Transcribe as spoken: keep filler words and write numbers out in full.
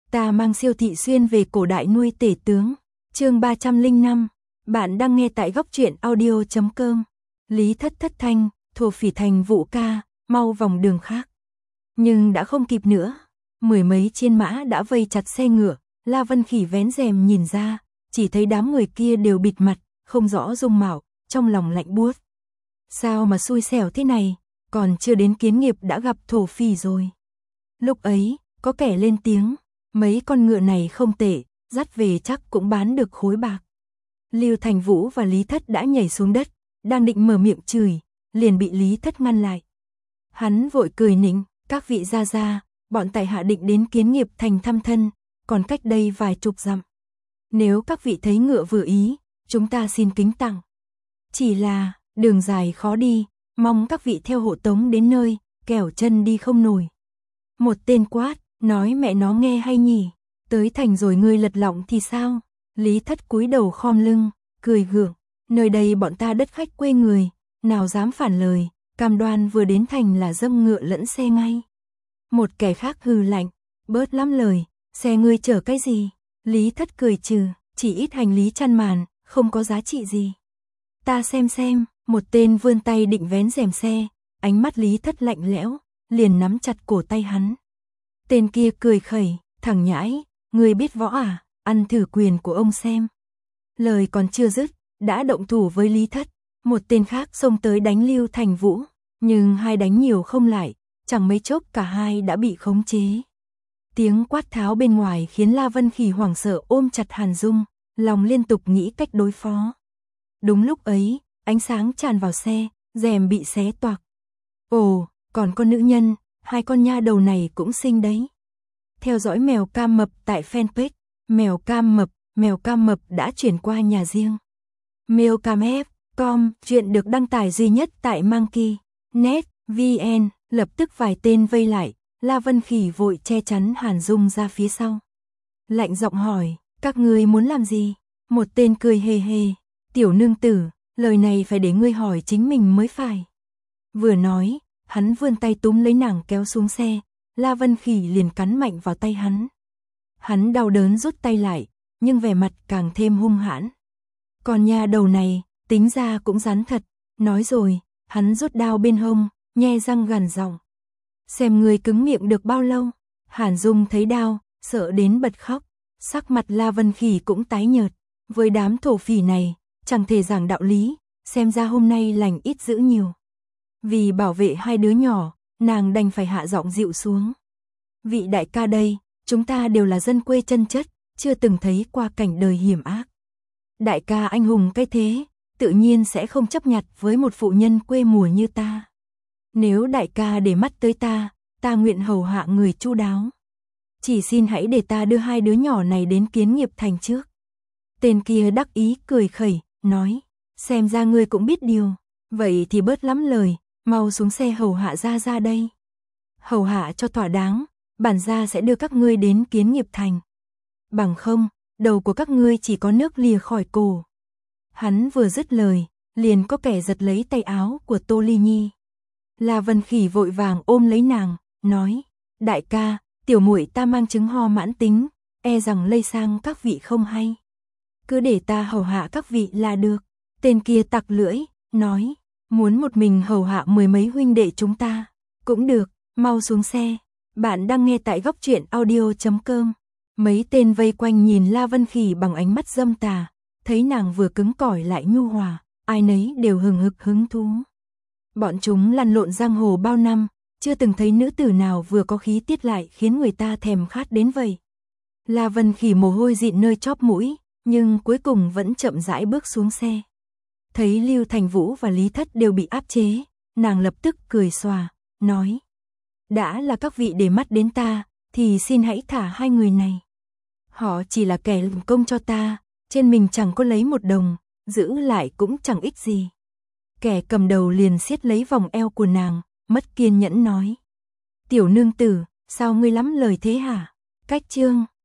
Ta mang siêu thị xuyên về cổ đại nuôi tể tướng. Chương ba trăm lẻ năm. Bạn đang nghe tại góc truyện audio chấm com. Lý Thất thất thanh, Thổ Phỉ Thành Vũ ca, mau vòng đường khác. Nhưng đã không kịp nữa. Mười mấy chiên mã đã vây chặt xe ngựa. La Vân Khỉ vén rèm nhìn ra, chỉ thấy đám người kia đều bịt mặt, không rõ dung mạo, trong lòng lạnh buốt. Sao mà xui xẻo thế này, còn chưa đến kiến nghiệp đã gặp thổ phỉ rồi. Lúc ấy, có kẻ lên tiếng, mấy con ngựa này không tệ, dắt về chắc cũng bán được khối bạc. Lưu Thành Vũ và Lý Thất đã nhảy xuống đất, đang định mở miệng chửi, liền bị Lý Thất ngăn lại. Hắn vội cười nịnh, các vị gia gia, bọn tại hạ định đến kiến nghiệp thành thăm thân, còn cách đây vài chục dặm. Nếu các vị thấy ngựa vừa ý, chúng ta xin kính tặng. Chỉ là, đường dài khó đi, mong các vị theo hộ tống đến nơi, kẻo chân đi không nổi. Một tên quát, nói mẹ nó nghe hay nhỉ, tới thành rồi ngươi lật lọng thì sao? Lý Thất cúi đầu khom lưng, cười gượng, nơi đây bọn ta đất khách quê người, nào dám phản lời, cam đoan vừa đến thành là dâm ngựa lẫn xe ngay. Một kẻ khác hừ lạnh, bớt lắm lời, xe ngươi chở cái gì? Lý Thất cười trừ, chỉ ít hành lý chăn màn, không có giá trị gì. Ta xem xem, một tên vươn tay định vén rèm xe, ánh mắt Lý Thất lạnh lẽo, liền nắm chặt cổ tay hắn. Tên kia cười khẩy, thằng nhãi, ngươi biết võ à, ăn thử quyền của ông xem. Lời còn chưa dứt, đã động thủ với Lý Thất, một tên khác xông tới đánh Lưu Thành Vũ, nhưng hai đánh nhiều không lại, chẳng mấy chốc cả hai đã bị khống chế. Tiếng quát tháo bên ngoài khiến La Vân Khỉ hoảng sợ ôm chặt Hàn Dung, lòng liên tục nghĩ cách đối phó. Đúng lúc ấy, ánh sáng tràn vào xe, rèm bị xé toạc. Ồ, còn con nữ nhân, hai con nha đầu này cũng xinh đấy. Theo dõi mèo cam mập tại fanpage, mèo cam mập, mèo cam mập đã chuyển qua nhà riêng. Meowcam chấm com, chuyện được đăng tải duy nhất tại Monkey net vn, lập tức vài tên vây lại, La Vân Khỉ vội che chắn Hàn Dung ra phía sau. Lạnh giọng hỏi, các ngươi muốn làm gì? Một tên cười hề hề, tiểu nương tử, lời này phải để ngươi hỏi chính mình mới phải. Vừa nói, hắn vươn tay túm lấy nàng kéo xuống xe, La Vân Khỉ liền cắn mạnh vào tay hắn. Hắn đau đớn rút tay lại, nhưng vẻ mặt càng thêm hung hãn. Còn nha đầu này, tính ra cũng rắn thật, nói rồi, hắn rút đao bên hông, nhe răng gằn giọng. Xem người cứng miệng được bao lâu? Hàn Dung thấy đao, sợ đến bật khóc, sắc mặt La Vân Khỉ cũng tái nhợt. Với đám thổ phỉ này, chẳng thể giảng đạo lý, xem ra hôm nay lành ít dữ nhiều. Vì bảo vệ hai đứa nhỏ, nàng đành phải hạ giọng dịu xuống. Vị đại ca đây, chúng ta đều là dân quê chân chất, chưa từng thấy qua cảnh đời hiểm ác. Đại ca anh hùng cái thế, tự nhiên sẽ không chấp nhặt với một phụ nhân quê mùa như ta. Nếu đại ca để mắt tới ta, ta nguyện hầu hạ người chu đáo. Chỉ xin hãy để ta đưa hai đứa nhỏ này đến kiến nghiệp thành trước. Tên kia đắc ý cười khẩy, nói, xem ra ngươi cũng biết điều, vậy thì bớt lắm lời, mau xuống xe hầu hạ ra ra đây. Hầu hạ cho thỏa đáng, bản gia sẽ đưa các ngươi đến kiến nghiệp thành. Bằng không, đầu của các ngươi chỉ có nước lìa khỏi cổ. Hắn vừa dứt lời, liền có kẻ giật lấy tay áo của Tô Ly Nhi. La Vân Khỉ vội vàng ôm lấy nàng, nói, đại ca, tiểu muội ta mang chứng ho mãn tính, e rằng lây sang các vị không hay. Cứ để ta hầu hạ các vị là được. Tên kia tặc lưỡi, nói, muốn một mình hầu hạ mười mấy huynh đệ chúng ta. Cũng được, mau xuống xe. Bạn đang nghe tại góc truyện audio chấm com. Mấy tên vây quanh nhìn La Vân Khỉ bằng ánh mắt dâm tà, thấy nàng vừa cứng cỏi lại nhu hòa, ai nấy đều hừng hực hứng thú. Bọn chúng lăn lộn giang hồ bao năm, chưa từng thấy nữ tử nào vừa có khí tiết lại khiến người ta thèm khát đến vậy. La Vân Khỉ mồ hôi dịn nơi chóp mũi, nhưng cuối cùng vẫn chậm rãi bước xuống xe. Thấy Lưu Thành Vũ và Lý Thất đều bị áp chế, nàng lập tức cười xòa, nói, đã là các vị để mắt đến ta, thì xin hãy thả hai người này. Họ chỉ là kẻ làm công cho ta, trên mình chẳng có lấy một đồng, giữ lại cũng chẳng ích gì. Kẻ cầm đầu liền siết lấy vòng eo của nàng, mất kiên nhẫn nói, tiểu nương tử, sao ngươi lắm lời thế hả? Cách chương